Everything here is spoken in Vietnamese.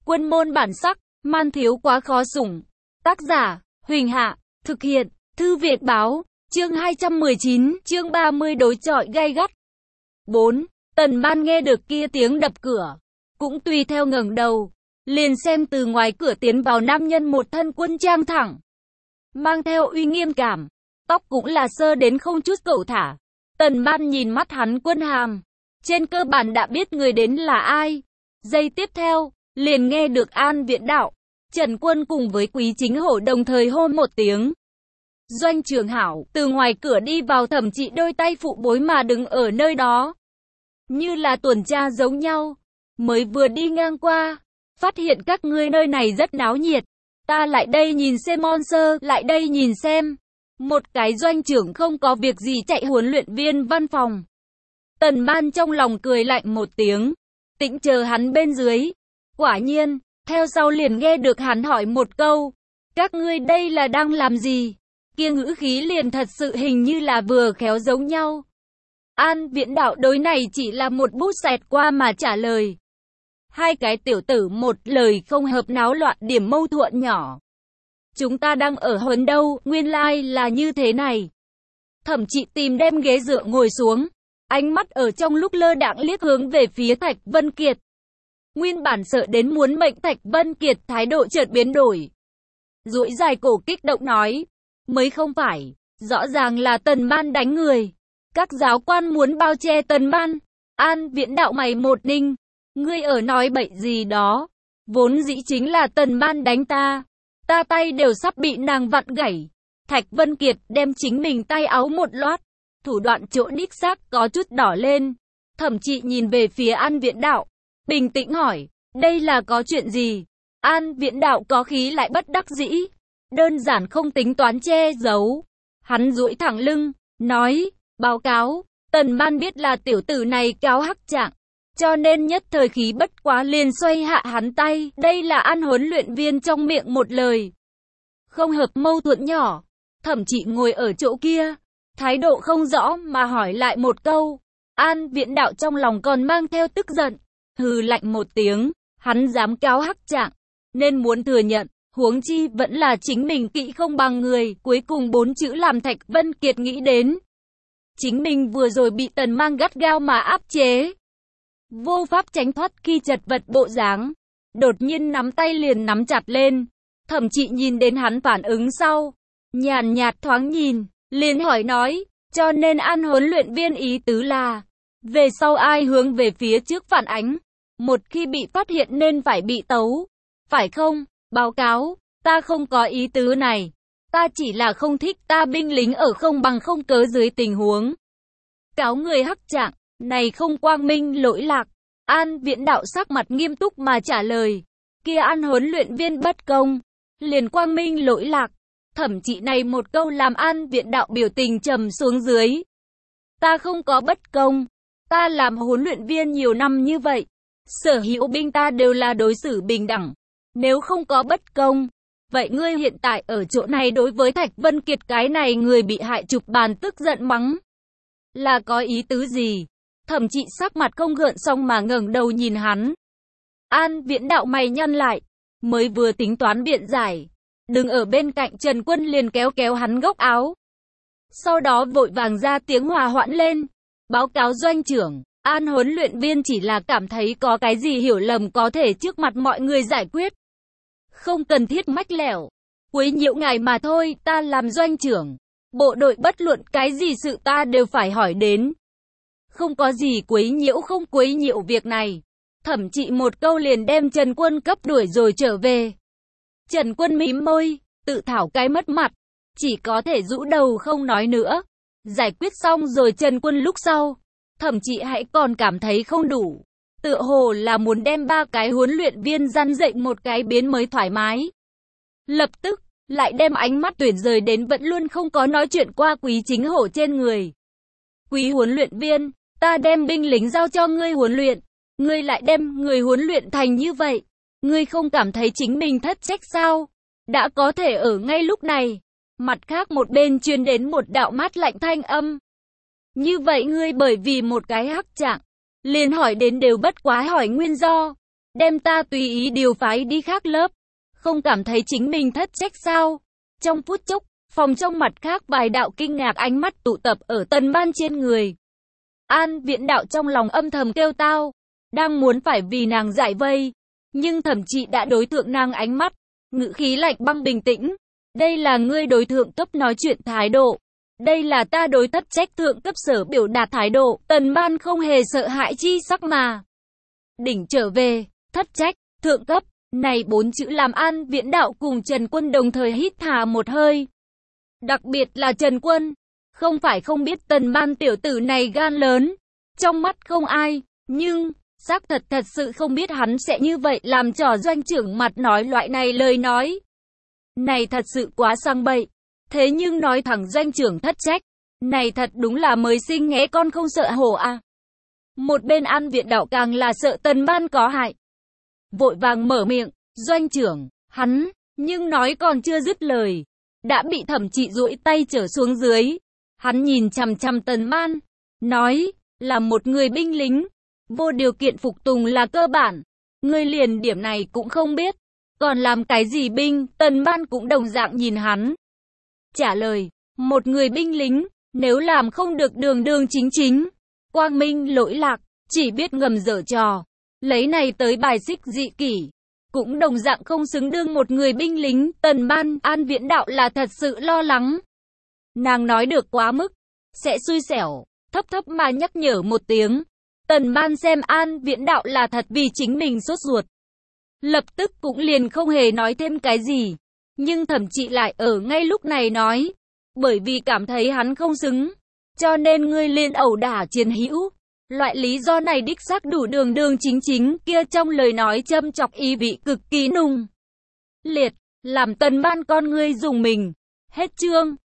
Quân môn bản sắc, man thiếu quá khó sủng. Tác giả, Huỳnh Hạ, thực hiện, Thư Việt Báo, chương 219, chương 30 đối chọi gay gắt. 4. Tần Ban nghe được kia tiếng đập cửa, cũng tùy theo ngẩng đầu, liền xem từ ngoài cửa tiến vào nam nhân một thân quân trang thẳng, mang theo uy nghiêm cảm, tóc cũng là sơ đến không chút cẩu thả. Tần Ban nhìn mắt hắn quân hàm, trên cơ bản đã biết người đến là ai. Giây tiếp theo, liền nghe được An Viễn Đạo, Trần Quân cùng với Quý Chính Hổ đồng thời hô một tiếng. Doanh trưởng hảo, từ ngoài cửa đi vào, Thẩm Trị đôi tay phụ bối mà đứng ở nơi đó, như là tuần tra giống nhau. Mới vừa đi ngang qua, phát hiện các ngươi nơi này rất náo nhiệt. Ta lại đây nhìn xem, Monster, lại đây nhìn xem. Một cái doanh trưởng không có việc gì chạy huấn luyện viên văn phòng. Tần Ban trong lòng cười lạnh một tiếng, tĩnh chờ hắn bên dưới. Quả nhiên, theo sau liền nghe được hắn hỏi một câu. Các ngươi đây là đang làm gì? Kia ngữ khí liền thật sự hình như là vừa khéo giống nhau. An Viễn Đạo đối này chỉ là một bút xẹt qua mà trả lời. Hai cái tiểu tử một lời không hợp náo loạn điểm mâu thuẫn nhỏ. Chúng ta đang ở huấn đâu, nguyên lai là như thế này. Thẩm Trị tìm đem ghế dựa ngồi xuống, ánh mắt ở trong lúc lơ đãng liếc hướng về phía Thạch Vân Kiệt. Nguyên bản sợ đến muốn mệnh Thạch Vân Kiệt thái độ chợt biến đổi. Duỗi dài cổ kích động nói, mới không phải, rõ ràng là Tần Ban đánh người. Các giáo quan muốn bao che Tần Ban. An Viễn Đạo mày một ninh, ngươi ở nói bậy gì đó, vốn dĩ chính là Tần Ban đánh ta. Ta tay đều sắp bị nàng vặn gãy. Thạch Vân Kiệt đem chính mình tay áo một loát, thủ đoạn chỗ đích xác có chút đỏ lên. Thẩm Trị nhìn về phía An Viễn Đạo, bình tĩnh hỏi, đây là có chuyện gì? An Viễn Đạo có khí lại bất đắc dĩ, đơn giản không tính toán che giấu. Hắn duỗi thẳng lưng, nói, báo cáo, Tần Ban biết là tiểu tử này cáo hắc trạng, cho nên nhất thời khí bất quá liền xoay hạ hắn tay. Đây là An huấn luyện viên trong miệng một lời không hợp mâu thuẫn nhỏ. Thẩm Trị ngồi ở chỗ kia, thái độ không rõ mà hỏi lại một câu. An Viễn Đạo trong lòng còn mang theo tức giận, hừ lạnh một tiếng, hắn dám cáo hắc trạng, nên muốn thừa nhận, huống chi vẫn là chính mình kỵ không bằng người. Cuối cùng 4 chữ làm Thạch Vân Kiệt nghĩ đến. Chính mình vừa rồi bị Tần Mang gắt gao mà áp chế, vô pháp tránh thoát khi chật vật bộ dáng, đột nhiên nắm tay liền nắm chặt lên. Thẩm Trị nhìn đến hắn phản ứng sau, nhàn nhạt thoáng nhìn, liền hỏi nói, cho nên An huấn luyện viên ý tứ là, về sau ai hướng về phía trước phản ánh, một khi bị phát hiện nên phải bị tấu, phải không? Báo cáo, ta không có ý tứ này, ta chỉ là không thích ta binh lính ở không bằng không cớ dưới tình huống cáo người hắc trạng, này không quang minh lỗi lạc. An Viễn Đạo sắc mặt nghiêm túc mà trả lời, kia An huấn luyện viên bất công, liền quang minh lỗi lạc. Thẩm Trị này một câu làm An Viễn Đạo biểu tình trầm xuống dưới. Ta không có bất công, ta làm huấn luyện viên nhiều năm như vậy, sở hữu binh ta đều là đối xử bình đẳng, nếu không có bất công, vậy ngươi hiện tại ở chỗ này đối với Thạch Vân Kiệt cái này người bị hại chụp bàn tức giận mắng, là có ý tứ gì? Thẩm Trị sắc mặt không gợn xong mà ngẩng đầu nhìn hắn. An Viễn Đạo mày nhăn lại, mới vừa tính toán biện giải, đứng ở bên cạnh Trần Quân liền kéo kéo hắn góc áo. Sau đó vội vàng ra tiếng hòa hoãn lên, báo cáo doanh trưởng, An huấn luyện viên chỉ là cảm thấy có cái gì hiểu lầm có thể trước mặt mọi người giải quyết, không cần thiết mách lẻo, quấy nhiễu ngài mà thôi. Ta làm doanh trưởng, bộ đội bất luận cái gì sự ta đều phải hỏi đến. Không có gì quấy nhiễu không quấy nhiễu việc này. Thẩm Trị một câu liền đem Trần Quân cấp đuổi rồi trở về. Trần Quân mím môi, tự thảo cái mất mặt, chỉ có thể rũ đầu không nói nữa. Giải quyết xong rồi Trần Quân lúc sau, Thẩm Trị hãy còn cảm thấy không đủ, tựa hồ là muốn đem 3 cái huấn luyện viên răn dậy một cái biến mới thoải mái. Lập tức, lại đem ánh mắt tuyển rời đến vẫn luôn không có nói chuyện qua Quý Chính Hổ trên người. Quý huấn luyện viên, ta đem binh lính giao cho ngươi huấn luyện, ngươi lại đem người huấn luyện thành như vậy, ngươi không cảm thấy chính mình thất trách sao? Đã có thể ở ngay lúc này, mặt khác một bên truyền đến một đạo mát lạnh thanh âm. Như vậy ngươi bởi vì một cái hắc trạng, liền hỏi đến đều bất quá hỏi nguyên do. đem ta tùy ý điều phái đi khác lớp. Không cảm thấy chính mình thất trách sao? Trong phút chốc, phòng trong mặt khác vài đạo kinh ngạc ánh mắt tụ tập ở Tần Ban trên người. An Viễn Đạo trong lòng âm thầm kêu tao, đang muốn phải vì nàng giải vây, nhưng thẩm trị đã đối thượng nàng ánh mắt, ngữ khí lạnh băng bình tĩnh. Đây là ngươi đối thượng cấp nói chuyện thái độ. Đây là ta đối thất trách thượng cấp sở biểu đạt thái độ. Tần Ban không hề sợ hãi chi sắc mà. Đỉnh trở về, thất trách, thượng cấp, này 4 chữ làm An Viễn Đạo cùng Trần Quân đồng thời hít thả một hơi. Đặc biệt là Trần Quân, không phải không biết Tần Ban tiểu tử này gan lớn, trong mắt không ai, nhưng, xác thật sự không biết hắn sẽ như vậy làm trò doanh trưởng mặt nói loại này lời nói. Này thật sự quá sang bậy, thế nhưng nói thẳng doanh trưởng thất trách, này thật đúng là mới sinh nghé con không sợ hổ à. Một bên An Viễn Đạo càng là sợ Tần Ban có hại. Vội vàng mở miệng, doanh trưởng, hắn, nhưng nói còn chưa dứt lời, đã bị thẩm trị duỗi tay trở xuống dưới. Hắn nhìn chằm chằm Tần Ban, nói, là một người binh lính, vô điều kiện phục tùng là cơ bản, ngươi liền điểm này cũng không biết, còn làm cái gì binh? Tần Ban cũng đồng dạng nhìn hắn. Trả lời, một người binh lính, nếu làm không được đường đường chính chính, quang minh lỗi lạc, chỉ biết ngầm giở trò, lấy này tới bài xích dị kỷ, cũng đồng dạng không xứng đương một người binh lính. Tần Ban, An Viễn Đạo là thật sự lo lắng. Nàng nói được quá mức, sẽ xui xẻo, thấp mà nhắc nhở một tiếng. Tần Ban xem An Viễn Đạo là thật vì chính mình sốt ruột, lập tức cũng liền không hề nói thêm cái gì. Nhưng thẩm trị lại ở ngay lúc này nói, bởi vì cảm thấy hắn không xứng, cho nên ngươi liền ẩu đả chiến hữu. Loại lý do này đích xác đủ đường đường chính chính, kia trong lời nói châm chọc ý vị cực kỳ nùng liệt, làm Tần Ban con ngươi dùng mình. Hết chương.